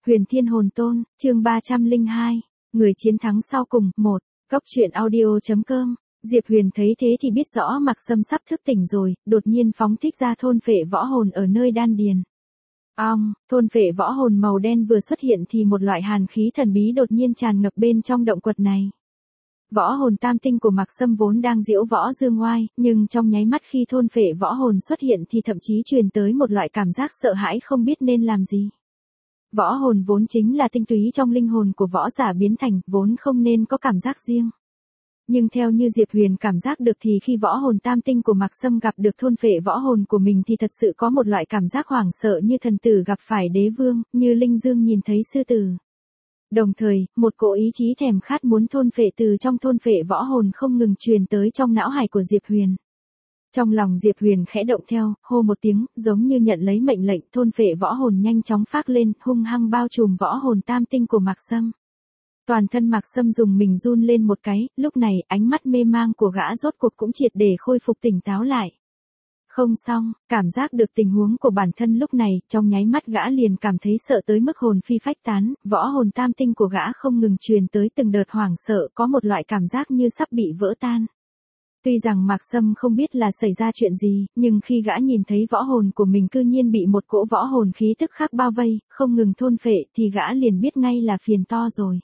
Huyền Thiên Hồn Tôn, chương 302, người chiến thắng sau cùng, 1, Cốc truyện audio.com. Diệp Huyền thấy thế thì biết rõ Mạc Sâm sắp thức tỉnh rồi, đột nhiên phóng thích ra thôn phệ võ hồn ở nơi đan điền. Thôn phệ võ hồn màu đen vừa xuất hiện thì một loại hàn khí thần bí đột nhiên tràn ngập bên trong động quật này. Võ hồn tam tinh của Mạc Sâm vốn đang diễu võ dương oai, nhưng trong nháy mắt khi thôn phệ võ hồn xuất hiện thì thậm chí truyền tới một loại cảm giác sợ hãi không biết nên làm gì. Võ hồn vốn chính là tinh túy trong linh hồn của võ giả biến thành, vốn không nên có cảm giác riêng. Nhưng theo như Diệp Huyền cảm giác được thì khi võ hồn tam tinh của Mạc Sâm gặp được thôn phệ võ hồn của mình thì thật sự có một loại cảm giác hoảng sợ như thần tử gặp phải đế vương, như linh dương nhìn thấy sư tử. Đồng thời, một cỗ ý chí thèm khát muốn thôn phệ từ trong thôn phệ võ hồn không ngừng truyền tới trong não hải của Diệp Huyền. Trong lòng Diệp Huyền khẽ động theo, hô một tiếng, giống như nhận lấy mệnh lệnh, thôn phệ võ hồn nhanh chóng phác lên, hung hăng bao trùm võ hồn tam tinh của Mạc Sâm. Toàn thân Mạc Sâm dùng mình run lên một cái, lúc này ánh mắt mê mang của gã rốt cuộc cũng triệt để khôi phục tỉnh táo lại. Không xong, cảm giác được tình huống của bản thân lúc này, trong nháy mắt gã liền cảm thấy sợ tới mức hồn phi phách tán, võ hồn tam tinh của gã không ngừng truyền tới từng đợt hoảng sợ, có một loại cảm giác như sắp bị vỡ tan. Tuy rằng Mạc Sâm không biết là xảy ra chuyện gì, nhưng khi gã nhìn thấy võ hồn của mình cư nhiên bị một cỗ võ hồn khí tức khác bao vây, không ngừng thôn phệ thì gã liền biết ngay là phiền to rồi.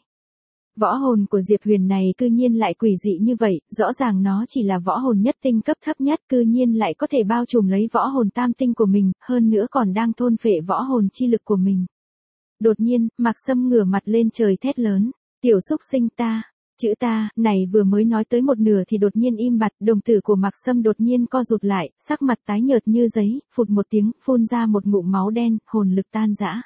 Võ hồn của Diệp Huyền này cư nhiên lại quỷ dị như vậy, rõ ràng nó chỉ là võ hồn nhất tinh cấp thấp nhất, cư nhiên lại có thể bao trùm lấy võ hồn tam tinh của mình, hơn nữa còn đang thôn phệ võ hồn chi lực của mình. Đột nhiên, Mạc Sâm ngửa mặt lên trời thét lớn, tiểu xúc sinh ta, chữ ta, này vừa mới nói tới một nửa thì đột nhiên im bặt, đồng tử của Mạc Sâm đột nhiên co rụt lại, sắc mặt tái nhợt như giấy, phụt một tiếng, phun ra một ngụm máu đen, hồn lực tan rã.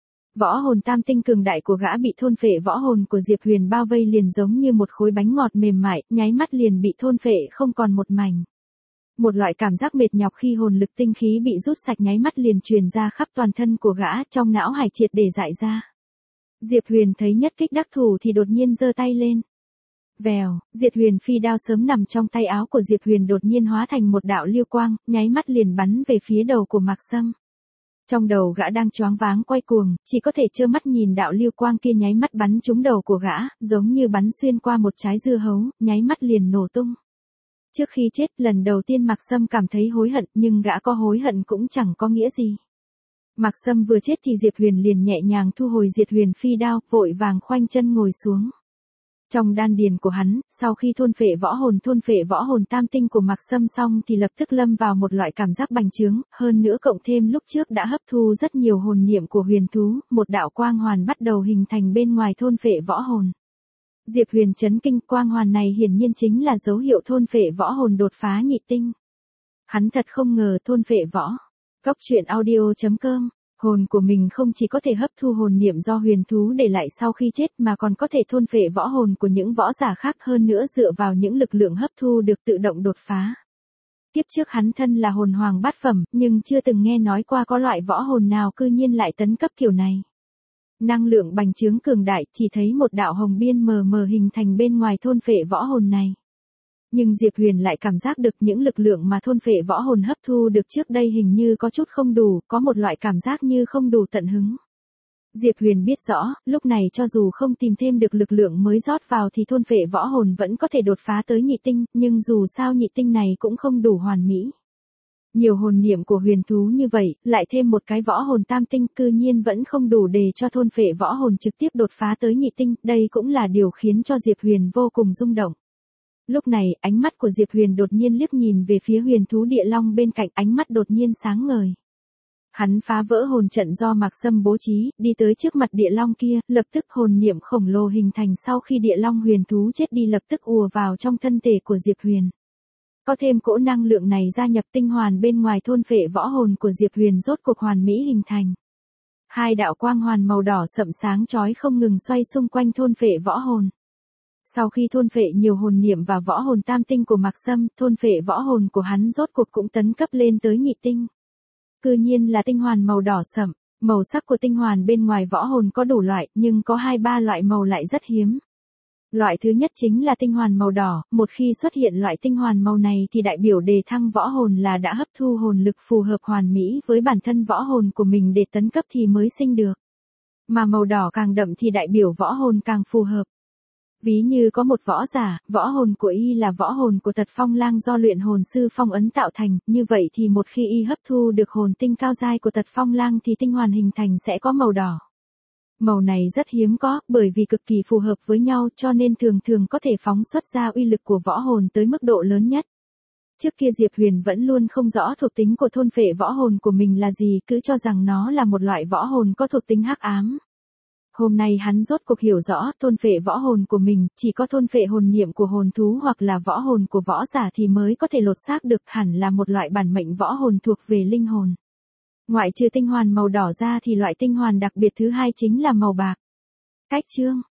Võ hồn tam tinh cường đại của gã bị thôn phệ võ hồn của Diệp Huyền bao vây liền giống như một khối bánh ngọt mềm mại, nháy mắt liền bị thôn phệ không còn một mảnh. Một loại cảm giác mệt nhọc khi hồn lực tinh khí bị rút sạch nháy mắt liền truyền ra khắp toàn thân của gã, trong não hải triệt để dại ra. Diệp Huyền thấy nhất kích đắc thủ thì đột nhiên giơ tay lên. Vèo, Diệp Huyền phi đao sớm nằm trong tay áo của Diệp Huyền đột nhiên hóa thành một đạo lưu quang, nháy mắt liền bắn về phía đầu của Mạc Sâm. Trong đầu gã đang choáng váng quay cuồng, chỉ có thể trơ mắt nhìn đạo lưu quang kia nháy mắt bắn trúng đầu của gã, giống như bắn xuyên qua một trái dưa hấu, nháy mắt liền nổ tung. Trước khi chết, lần đầu tiên Mạc Sâm cảm thấy hối hận, nhưng gã có hối hận cũng chẳng có nghĩa gì. Mạc Sâm vừa chết thì Diệp Huyền liền nhẹ nhàng thu hồi Diệp Huyền phi đao, vội vàng khoanh chân ngồi xuống. Trong đan điền của hắn, sau khi thôn phệ võ hồn tam tinh của Mạc Sâm xong thì lập tức lâm vào một loại cảm giác bành trướng, hơn nữa cộng thêm lúc trước đã hấp thu rất nhiều hồn niệm của huyền thú, một đạo quang hoàn bắt đầu hình thành bên ngoài thôn phệ võ hồn. Diệp Huyền chấn kinh, quang hoàn này hiển nhiên chính là dấu hiệu thôn phệ võ hồn đột phá nhị tinh. Hắn thật không ngờ thôn phệ võ. Cốc truyện audio.com. Hồn của mình không chỉ có thể hấp thu hồn niệm do huyền thú để lại sau khi chết mà còn có thể thôn phệ võ hồn của những võ giả khác, hơn nữa dựa vào những lực lượng hấp thu được tự động đột phá. Kiếp trước hắn thân là hồn hoàng bát phẩm, nhưng chưa từng nghe nói qua có loại võ hồn nào cư nhiên lại tấn cấp kiểu này. Năng lượng bành trướng cường đại, chỉ thấy một đạo hồng biên mờ mờ hình thành bên ngoài thôn phệ võ hồn này. Nhưng Diệp Huyền lại cảm giác được những lực lượng mà thôn phệ võ hồn hấp thu được trước đây hình như có chút không đủ, có một loại cảm giác như không đủ tận hứng. Diệp Huyền biết rõ, lúc này cho dù không tìm thêm được lực lượng mới rót vào thì thôn phệ võ hồn vẫn có thể đột phá tới nhị tinh, nhưng dù sao nhị tinh này cũng không đủ hoàn mỹ. Nhiều hồn niệm của huyền thú như vậy, lại thêm một cái võ hồn tam tinh cư nhiên vẫn không đủ để cho thôn phệ võ hồn trực tiếp đột phá tới nhị tinh, đây cũng là điều khiến cho Diệp Huyền vô cùng rung động. Lúc này, ánh mắt của Diệp Huyền đột nhiên liếc nhìn về phía huyền thú địa long bên cạnh, ánh mắt đột nhiên sáng ngời. Hắn phá vỡ hồn trận do Mạc Sâm bố trí, đi tới trước mặt địa long kia, lập tức hồn niệm khổng lồ hình thành sau khi địa long huyền thú chết đi lập tức ùa vào trong thân thể của Diệp Huyền. Có thêm cỗ năng lượng này gia nhập tinh hoàn bên ngoài thôn phệ võ hồn của Diệp Huyền rốt cuộc hoàn mỹ hình thành. Hai đạo quang hoàn màu đỏ sậm sáng chói không ngừng xoay xung quanh thôn phệ võ hồn. Sau khi thôn phệ nhiều hồn niệm và võ hồn tam tinh của Mạc Sâm, thôn phệ võ hồn của hắn rốt cuộc cũng tấn cấp lên tới nhị tinh. Cư nhiên là tinh hoàn màu đỏ sậm, màu sắc của tinh hoàn bên ngoài võ hồn có đủ loại, nhưng có 2-3 loại màu lại rất hiếm. Loại thứ nhất chính là tinh hoàn màu đỏ, một khi xuất hiện loại tinh hoàn màu này thì đại biểu đề thăng võ hồn là đã hấp thu hồn lực phù hợp hoàn mỹ với bản thân võ hồn của mình để tấn cấp thì mới sinh được. Mà màu đỏ càng đậm thì đại biểu võ hồn càng phù hợp. Ví như có một võ giả, võ hồn của y là võ hồn của Tật Phong Lang do luyện hồn sư phong ấn tạo thành, như vậy thì một khi y hấp thu được hồn tinh cao giai của Tật Phong Lang thì tinh hoàn hình thành sẽ có màu đỏ. Màu này rất hiếm có, bởi vì cực kỳ phù hợp với nhau cho nên thường thường có thể phóng xuất ra uy lực của võ hồn tới mức độ lớn nhất. Trước kia Diệp Huyền vẫn luôn không rõ thuộc tính của thôn phệ võ hồn của mình là gì, cứ cho rằng nó là một loại võ hồn có thuộc tính hắc ám. Hôm nay hắn rốt cuộc hiểu rõ thôn phệ võ hồn của mình, chỉ có thôn phệ hồn niệm của hồn thú hoặc là võ hồn của võ giả thì mới có thể lột xác được, hẳn là một loại bản mệnh võ hồn thuộc về linh hồn. Ngoại trừ tinh hoàn màu đỏ ra thì loại tinh hoàn đặc biệt thứ hai chính là màu bạc. Cách chương